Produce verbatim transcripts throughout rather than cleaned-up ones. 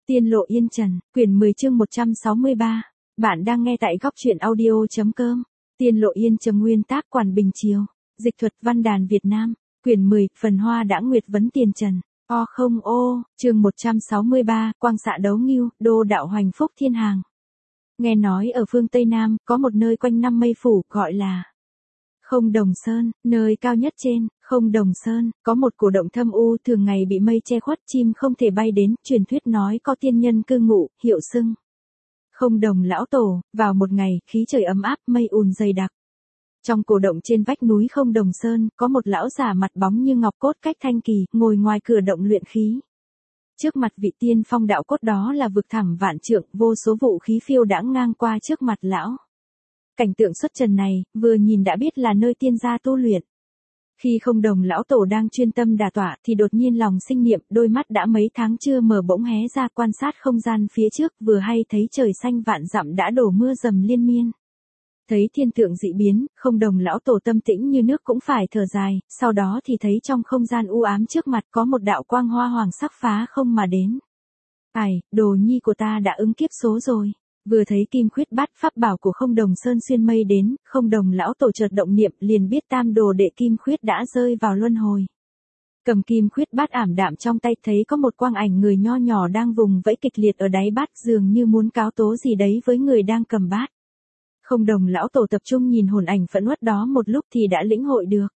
Tiên lộ yên trần, quyển mười chương một trăm sáu mươi ba. Bạn đang nghe tại góc truyện audio.com. Tiên lộ yên trầm nguyên tác Quản Bình Chiều. Dịch thuật văn đàn Việt Nam. Quyển mười, phần hoa đã nguyệt vấn tiền trần. O không ô, chương một trăm sáu mươi ba, quang xạ đấu ngưu, đô đạo hoành phúc thiên hàng. Nghe nói ở phương Tây Nam, có một nơi quanh năm mây phủ, gọi là Không Đồng Sơn, nơi cao nhất trên Không Đồng Sơn, có một cổ động thâm u thường ngày bị mây che khuất, chim không thể bay đến, truyền thuyết nói có tiên nhân cư ngụ, hiệu xưng Không Đồng lão tổ. Vào một ngày, khí trời ấm áp, mây ùn dày đặc. Trong cổ động trên vách núi Không Đồng Sơn, có một lão già mặt bóng như ngọc cốt cách thanh kỳ, ngồi ngoài cửa động luyện khí. Trước mặt vị tiên phong đạo cốt đó là vực thẳm vạn trượng, vô số vũ khí phiêu đãng ngang qua trước mặt lão. Cảnh tượng xuất trần này, vừa nhìn đã biết là nơi tiên gia tu luyện. Khi Không Đồng lão tổ đang chuyên tâm đả tọa thì đột nhiên lòng sinh niệm, đôi mắt đã mấy tháng chưa mở bỗng hé ra quan sát không gian phía trước, vừa hay thấy trời xanh vạn dặm đã đổ mưa dầm liên miên. Thấy thiên tượng dị biến, Không Đồng lão tổ tâm tĩnh như nước cũng phải thở dài, sau đó thì thấy trong không gian u ám trước mặt có một đạo quang hoa hoàng sắc phá không mà đến. Ai, đồ nhi của ta đã ứng kiếp số rồi. Vừa thấy kim khuyết bát pháp bảo của Không Đồng Sơn xuyên mây đến, Không Đồng lão tổ chợt động niệm liền biết tam đồ đệ kim khuyết đã rơi vào luân hồi. Cầm kim khuyết bát ảm đạm trong tay thấy có một quang ảnh người nho nhỏ đang vùng vẫy kịch liệt ở đáy bát dường như muốn cáo tố gì đấy với người đang cầm bát. Không Đồng lão tổ tập trung nhìn hồn ảnh phẫn uất đó một lúc thì đã lĩnh hội được.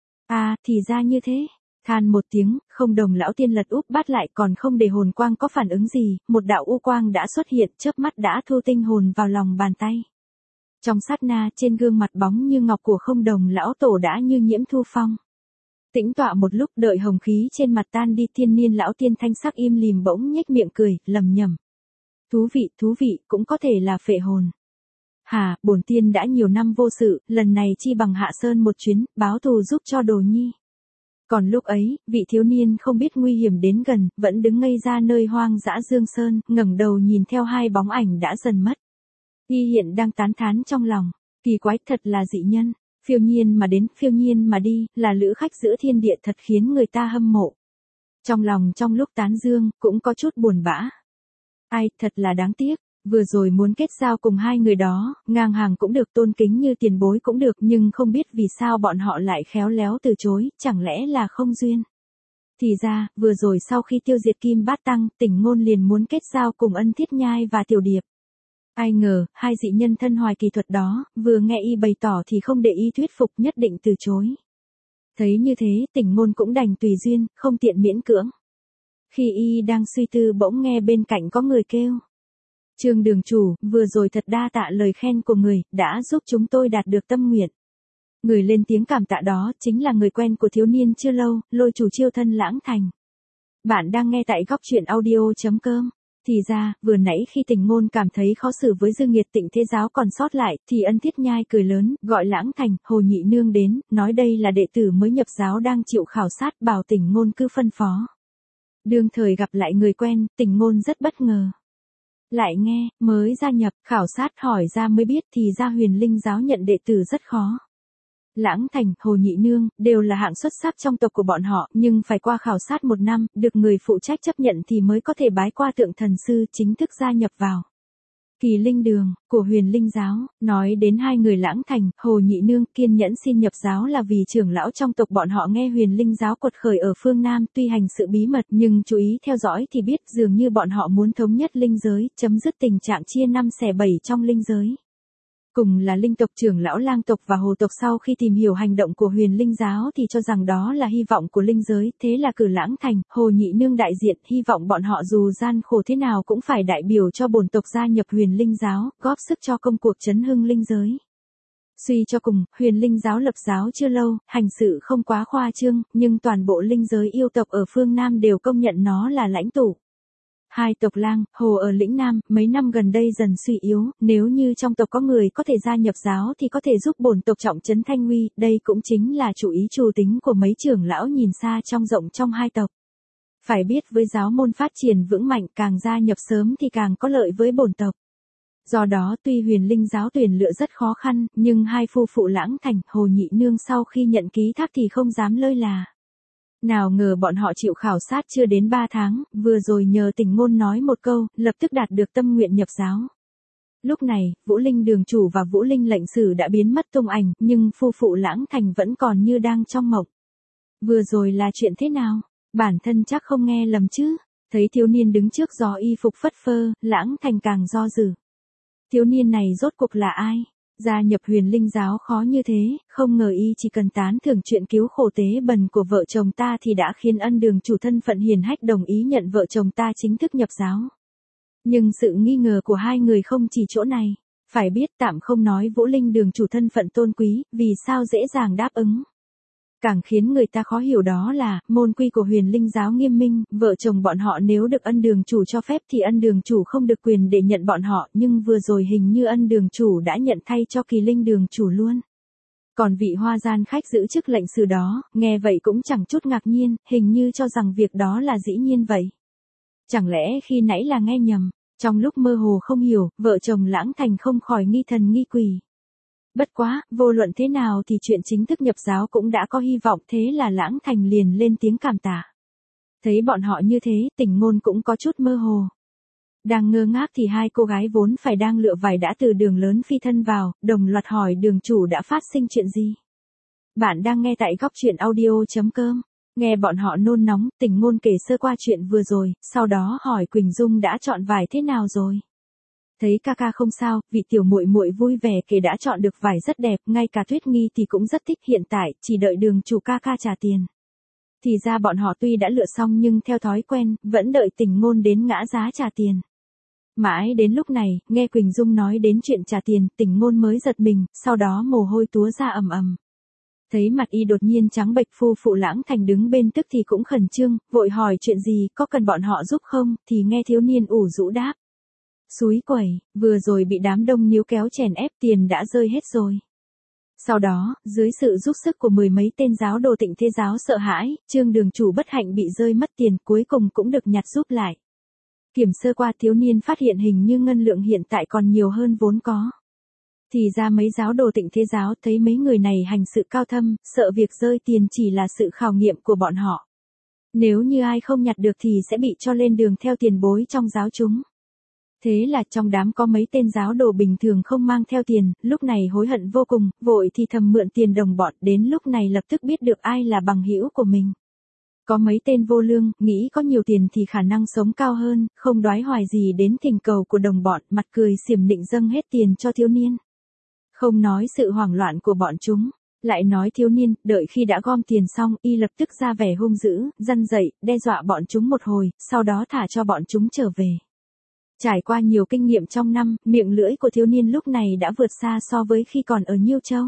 À, thì ra như thế. Than một tiếng, Không Đồng lão tiên lật úp bát lại còn không để hồn quang có phản ứng gì, một đạo u quang đã xuất hiện, chớp mắt đã thu tinh hồn vào lòng bàn tay. Trong sát na, trên gương mặt bóng như ngọc của Không Đồng lão tổ đã như nhiễm thu phong. Tĩnh tọa một lúc đợi hồng khí trên mặt tan đi, thiên niên lão tiên thanh sắc im lìm bỗng nhếch miệng cười, lầm nhầm. Thú vị, thú vị, cũng có thể là phệ hồn. Hà, bổn tiên đã nhiều năm vô sự, lần này chi bằng hạ sơn một chuyến, báo thù giúp cho đồ nhi. Còn lúc ấy, vị thiếu niên không biết nguy hiểm đến gần, vẫn đứng ngây ra nơi hoang dã Dương Sơn, ngẩng đầu nhìn theo hai bóng ảnh đã dần mất. Y hiện đang tán thán trong lòng, kỳ quái thật là dị nhân, phiêu nhiên mà đến, phiêu nhiên mà đi, là lữ khách giữa thiên địa thật khiến người ta hâm mộ. Trong lòng trong lúc tán dương, cũng có chút buồn bã. Ai, thật là đáng tiếc. Vừa rồi muốn kết giao cùng hai người đó, ngang hàng cũng được, tôn kính như tiền bối cũng được, nhưng không biết vì sao bọn họ lại khéo léo từ chối, chẳng lẽ là không duyên. Thì ra, vừa rồi sau khi tiêu diệt Kim Bát Tăng, Tỉnh Ngôn liền muốn kết giao cùng Ân Thiết Nhai và Tiểu Điệp. Ai ngờ, hai dị nhân thân hoài kỳ thuật đó, vừa nghe y bày tỏ thì không để y thuyết phục, nhất định từ chối. Thấy như thế, Tỉnh Ngôn cũng đành tùy duyên, không tiện miễn cưỡng. Khi y đang suy tư bỗng nghe bên cạnh có người kêu. Trương đường chủ, vừa rồi thật đa tạ lời khen của người, đã giúp chúng tôi đạt được tâm nguyện. Người lên tiếng cảm tạ đó, chính là người quen của thiếu niên chưa lâu, Lôi chủ Chiêu thân Lãng Thành. Bạn đang nghe tại góc truyện audio.com. Thì ra, vừa nãy khi Tỉnh Ngôn cảm thấy khó xử với dư nghiệt Tịnh Thế Giáo còn sót lại, thì Ân Thiết Nhai cười lớn, gọi Lãng Thành, Hồ Nhị Nương đến, nói đây là đệ tử mới nhập giáo đang chịu khảo sát, bảo Tỉnh Ngôn cứ phân phó. Đương thời gặp lại người quen, Tỉnh Ngôn rất bất ngờ. Lại nghe, mới gia nhập, khảo sát hỏi ra mới biết thì ra Huyền Linh Giáo nhận đệ tử rất khó. Lãng Thành, Hồ Nhị Nương, đều là hạng xuất sắc trong tộc của bọn họ, nhưng phải qua khảo sát một năm, được người phụ trách chấp nhận thì mới có thể bái qua tượng thần sư chính thức gia nhập vào Kỳ Linh Đường của Huyền Linh Giáo. Nói đến hai người Lãng Thành, Hồ Nhị Nương kiên nhẫn xin nhập giáo là vì trưởng lão trong tộc bọn họ nghe Huyền Linh Giáo quật khởi ở phương Nam, tuy hành sự bí mật nhưng chú ý theo dõi thì biết dường như bọn họ muốn thống nhất linh giới, chấm dứt tình trạng chia năm xẻ bảy trong linh giới. Cùng là linh tộc, trưởng lão Lang tộc và Hồ tộc sau khi tìm hiểu hành động của Huyền Linh Giáo thì cho rằng đó là hy vọng của linh giới, thế là cử Lãng Thành, Hồ Nhị Nương đại diện, hy vọng bọn họ dù gian khổ thế nào cũng phải đại biểu cho bổn tộc gia nhập Huyền Linh Giáo, góp sức cho công cuộc chấn hưng linh giới. Suy cho cùng, Huyền Linh Giáo lập giáo chưa lâu, hành sự không quá khoa trương, nhưng toàn bộ linh giới yêu tộc ở phương Nam đều công nhận nó là lãnh tụ. Hai tộc Lang, Hồ ở lĩnh Nam, mấy năm gần đây dần suy yếu, nếu như trong tộc có người có thể gia nhập giáo thì có thể giúp bổn tộc trọng trấn thanh uy, đây cũng chính là chủ ý chủ tính của mấy trưởng lão nhìn xa trong rộng trong hai tộc. Phải biết với giáo môn phát triển vững mạnh, càng gia nhập sớm thì càng có lợi với bổn tộc. Do đó tuy Huyền Linh Giáo tuyển lựa rất khó khăn, nhưng hai phu phụ Lãng Thành, Hồ Nhị Nương sau khi nhận ký thác thì không dám lơi là. Nào ngờ bọn họ chịu khảo sát chưa đến ba tháng, vừa rồi nhờ Tình Ngôn nói một câu, lập tức đạt được tâm nguyện nhập giáo. Lúc này, Vũ Linh đường chủ và Vũ Linh lệnh sử đã biến mất tung ảnh, nhưng phu phụ Lãng Thành vẫn còn như đang trong mộng. Vừa rồi là chuyện thế nào? Bản thân chắc không nghe lầm chứ? Thấy thiếu niên đứng trước gió y phục phất phơ, Lãng Thành càng do dự. Thiếu niên này rốt cuộc là ai? Gia nhập Huyền Linh giáo khó như thế, không ngờ y chỉ cần tán thưởng chuyện cứu khổ tế bần của vợ chồng ta thì đã khiến ân đường chủ thân phận hiền hách đồng ý nhận vợ chồng ta chính thức nhập giáo. Nhưng sự nghi ngờ của hai người không chỉ chỗ này. Phải biết tạm không nói Vũ Linh đường chủ thân phận tôn quý, vì sao dễ dàng đáp ứng. Càng khiến người ta khó hiểu đó là, môn quy của Huyền Linh giáo nghiêm minh, vợ chồng bọn họ nếu được ân đường chủ cho phép thì ân đường chủ không được quyền để nhận bọn họ, nhưng vừa rồi hình như ân đường chủ đã nhận thay cho Kỳ Linh đường chủ luôn. Còn vị hoa gian khách giữ chức lệnh sử đó, nghe vậy cũng chẳng chút ngạc nhiên, hình như cho rằng việc đó là dĩ nhiên vậy. Chẳng lẽ khi nãy là nghe nhầm, trong lúc mơ hồ không hiểu, vợ chồng Lãng Thành không khỏi nghi thần nghi quỷ. Bất quá, vô luận thế nào thì chuyện chính thức nhập giáo cũng đã có hy vọng, thế là Lãng Thành liền lên tiếng cảm tạ. Thấy bọn họ như thế, Tình Ngôn cũng có chút mơ hồ. Đang ngơ ngác thì hai cô gái vốn phải đang lựa vải đã từ đường lớn phi thân vào, đồng loạt hỏi đường chủ đã phát sinh chuyện gì. Bạn đang nghe tại góc truyện audio chấm com. Nghe bọn họ nôn nóng, Tình Ngôn kể sơ qua chuyện vừa rồi, sau đó hỏi Quỳnh Dung đã chọn vải thế nào rồi. Thấy ca ca không sao, vị tiểu muội muội vui vẻ kể đã chọn được vải rất đẹp, ngay cả Tuyết Nghi thì cũng rất thích, hiện tại chỉ đợi đường chủ ca ca trả tiền. Thì ra bọn họ tuy đã lựa xong nhưng theo thói quen, vẫn đợi Tình Ngôn đến ngã giá trả tiền. Mãi đến lúc này, nghe Quỳnh Dung nói đến chuyện trả tiền, Tình Ngôn mới giật mình, sau đó mồ hôi túa ra ầm ầm. Thấy mặt y đột nhiên trắng bệch, phu phụ Lãng Thành đứng bên tức thì cũng khẩn trương, vội hỏi chuyện gì, có cần bọn họ giúp không, thì nghe thiếu niên ủ rũ đáp. Xúi quẩy, vừa rồi bị đám đông níu kéo chèn ép, tiền đã rơi hết rồi. Sau đó, dưới sự giúp sức của mười mấy tên giáo đồ Tịnh Thế giáo sợ hãi, Trương đường chủ bất hạnh bị rơi mất tiền, cuối cùng cũng được nhặt giúp lại. Kiểm sơ qua, thiếu niên phát hiện hình như ngân lượng hiện tại còn nhiều hơn vốn có. Thì ra mấy giáo đồ Tịnh Thế giáo thấy mấy người này hành sự cao thâm, sợ việc rơi tiền chỉ là sự khảo nghiệm của bọn họ. Nếu như ai không nhặt được thì sẽ bị cho lên đường theo tiền bối trong giáo chúng. Thế là trong đám có mấy tên giáo đồ bình thường không mang theo tiền, lúc này hối hận vô cùng, vội thì thầm mượn tiền đồng bọn, đến lúc này lập tức biết được ai là bằng hữu của mình. Có mấy tên vô lương, nghĩ có nhiều tiền thì khả năng sống cao hơn, không đoái hoài gì đến thỉnh cầu của đồng bọn, mặt cười xỉm nịnh dâng hết tiền cho thiếu niên. Không nói sự hoảng loạn của bọn chúng, lại nói thiếu niên, đợi khi đã gom tiền xong, y lập tức ra vẻ hung dữ, răn dậy, đe dọa bọn chúng một hồi, sau đó thả cho bọn chúng trở về. Trải qua nhiều kinh nghiệm trong năm, miệng lưỡi của thiếu niên lúc này đã vượt xa so với khi còn ở Nhiêu Châu.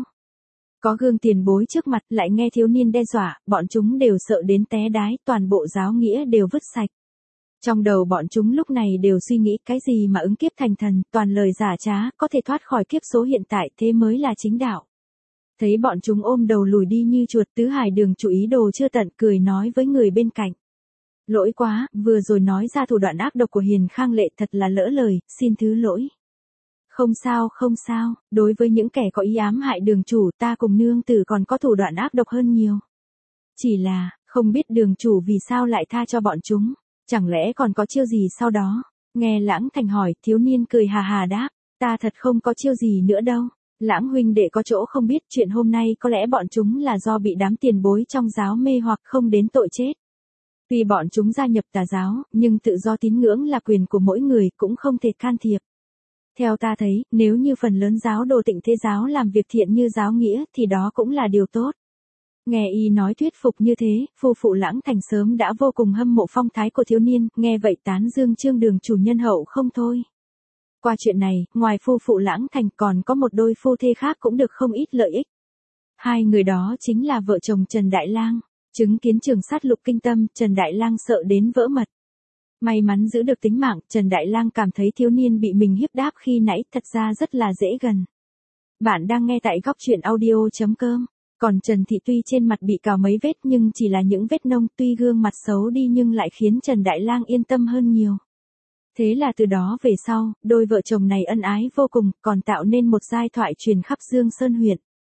Có gương tiền bối trước mặt, lại nghe thiếu niên đe dọa, bọn chúng đều sợ đến té đái, toàn bộ giáo nghĩa đều vứt sạch. Trong đầu bọn chúng lúc này đều suy nghĩ cái gì mà ứng kiếp thành thần, toàn lời giả trá, có thể thoát khỏi kiếp số hiện tại, thế mới là chính đạo. Thấy bọn chúng ôm đầu lùi đi như chuột, Tứ Hải đường chủ ý đồ chưa tận, cười nói với người bên cạnh. Lỗi quá, vừa rồi nói ra thủ đoạn ác độc của Hiền Khang Lệ, thật là lỡ lời, xin thứ lỗi. Không sao, không sao, đối với những kẻ có ý ám hại đường chủ, ta cùng nương tử còn có thủ đoạn ác độc hơn nhiều. Chỉ là, không biết đường chủ vì sao lại tha cho bọn chúng, chẳng lẽ còn có chiêu gì sau đó? Nghe Lãng Thành hỏi, thiếu niên cười hà hà đáp, ta thật không có chiêu gì nữa đâu. Lãng huynh đệ có chỗ không biết, chuyện hôm nay có lẽ bọn chúng là do bị đám tiền bối trong giáo mê hoặc không đến tội chết. Tuy bọn chúng gia nhập tà giáo, nhưng tự do tín ngưỡng là quyền của mỗi người, cũng không thể can thiệp. Theo ta thấy, nếu như phần lớn giáo đồ Tịnh Thế giáo làm việc thiện như giáo nghĩa, thì đó cũng là điều tốt. Nghe y nói thuyết phục như thế, phu phụ Lãng Thành sớm đã vô cùng hâm mộ phong thái của thiếu niên, nghe vậy tán dương Trương đường chủ nhân hậu không thôi. Qua chuyện này, ngoài phu phụ Lãng Thành còn có một đôi phu thê khác cũng được không ít lợi ích. Hai người đó chính là vợ chồng Trần Đại Lang. Chứng kiến trường sát lục kinh tâm, Trần Đại Lang sợ đến vỡ mật. May mắn giữ được tính mạng, Trần Đại Lang cảm thấy thiếu niên bị mình hiếp đáp khi nãy thật ra rất là dễ gần. Bạn đang nghe tại góc truyện audio chấm com. Còn Trần Thị tuy trên mặt bị cào mấy vết nhưng chỉ là những vết nông, tuy gương mặt xấu đi nhưng lại khiến Trần Đại Lang yên tâm hơn nhiều. Thế là từ đó về sau, đôi vợ chồng này ân ái vô cùng, còn tạo nên một giai thoại truyền khắp Dương Sơn huyện.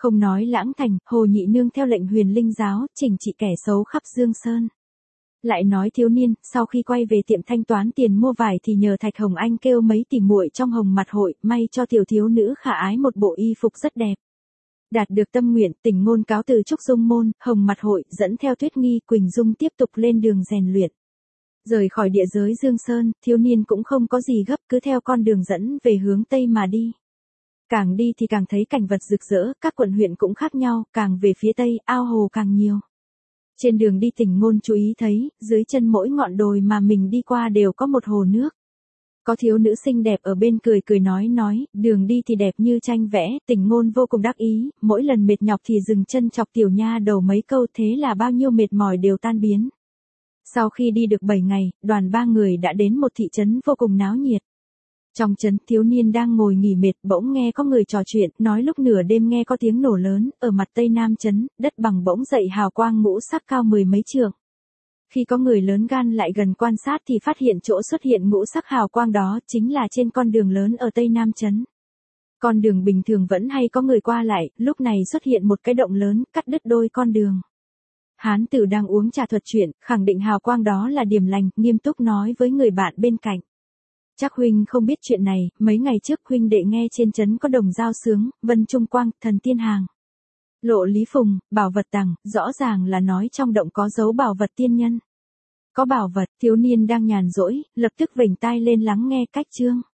Không nói Lãng Thành, Hồ Nhị Nương theo lệnh Huyền Linh giáo, chỉnh trị kẻ xấu khắp Dương Sơn. Lại nói thiếu niên, sau khi quay về tiệm thanh toán tiền mua vải thì nhờ Thạch Hồng Anh kêu mấy tỉ muội trong Hồng Mặt hội, may cho tiểu thiếu nữ khả ái một bộ y phục rất đẹp. Đạt được tâm nguyện, Tình Ngôn cáo từ Trúc Dung môn, Hồng Mặt hội, dẫn theo Tuyết Nghi, Quỳnh Dung tiếp tục lên đường rèn luyện. Rời khỏi địa giới Dương Sơn, thiếu niên cũng không có gì gấp, cứ theo con đường dẫn về hướng Tây mà đi. Càng đi thì càng thấy cảnh vật rực rỡ, các quận huyện cũng khác nhau, càng về phía Tây, ao hồ càng nhiều. Trên đường đi Tình Ngôn chú ý thấy, dưới chân mỗi ngọn đồi mà mình đi qua đều có một hồ nước. Có thiếu nữ xinh đẹp ở bên cười cười nói nói, đường đi thì đẹp như tranh vẽ, Tình Ngôn vô cùng đắc ý, mỗi lần mệt nhọc thì dừng chân chọc tiểu nha đầu mấy câu, thế là bao nhiêu mệt mỏi đều tan biến. Sau khi đi được bảy ngày, đoàn ba người đã đến một thị trấn vô cùng náo nhiệt. Trong trấn, thiếu niên đang ngồi nghỉ mệt, bỗng nghe có người trò chuyện, nói lúc nửa đêm nghe có tiếng nổ lớn, ở mặt tây nam trấn, đất bằng bỗng dậy hào quang ngũ sắc cao mười mấy trượng. Khi có người lớn gan lại gần quan sát thì phát hiện chỗ xuất hiện ngũ sắc hào quang đó chính là trên con đường lớn ở tây nam trấn. Con đường bình thường vẫn hay có người qua lại, lúc này xuất hiện một cái động lớn, cắt đứt đôi con đường. Hán tử đang uống trà thuật chuyện, khẳng định hào quang đó là điểm lành, nghiêm túc nói với người bạn bên cạnh. Chắc huynh không biết chuyện này, mấy ngày trước huynh đệ nghe trên trấn có đồng dao sướng, Vân Trung Quang, Thần Tiên Hàng. Lộ Lý Phùng, bảo vật tàng, rõ ràng là nói trong động có dấu bảo vật tiên nhân. Có bảo vật, thiếu niên đang nhàn rỗi, lập tức vểnh tai lên lắng nghe cách chương.